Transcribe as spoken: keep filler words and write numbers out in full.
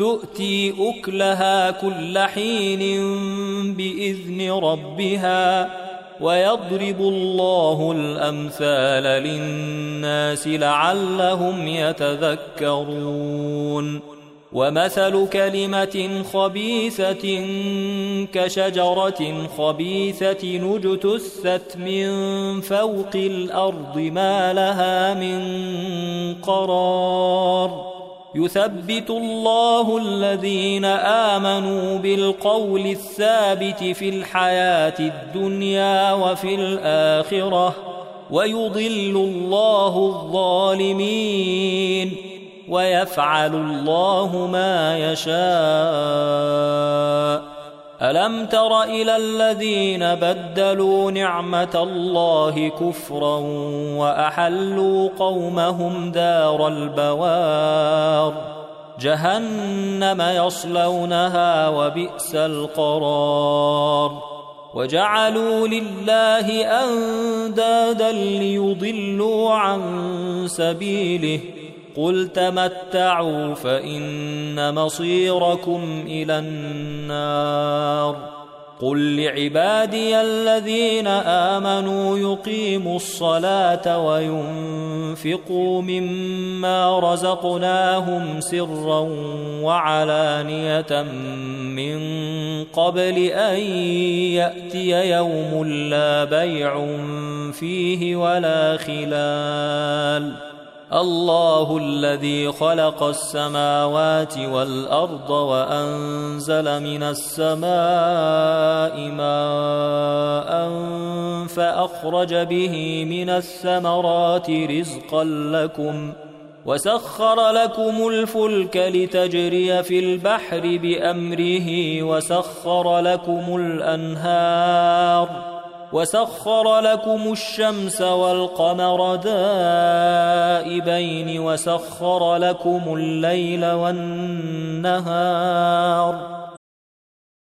تؤتي أكلها كل حين بإذن ربها ويضرب الله الأمثال للناس لعلهم يتذكرون ومثل كلمة خبيثة كشجرة خبيثة اجتثت من فوق الأرض ما لها من قرار يثبت الله الذين آمنوا بالقول الثابت في الحياة الدنيا وفي الآخرة ويضل الله الظالمين ويفعل الله ما يشاء ألم تر إلى الذين بدلوا نعمة الله كفرا وأحلوا قومهم دار البوار جهنم يصلونها وبئس القرار وجعلوا لله أندادا ليضلوا عن سبيله قل تمتعوا فإن مصيركم إلى النار قل لعبادي الذين آمنوا يقيموا الصلاة وينفقوا مما رزقناهم سرا وعلانية من قبل أن يأتي يوم لا بيع فيه ولا خلال الله الذي خلق السماوات والأرض وأنزل من السماء ماء فأخرج به من الثمرات رزقا لكم وسخر لكم الفلك لتجري في البحر بأمره وسخر لكم الأنهار وسخر لكم الشمس والقمر دائبين وسخر لكم الليل والنهار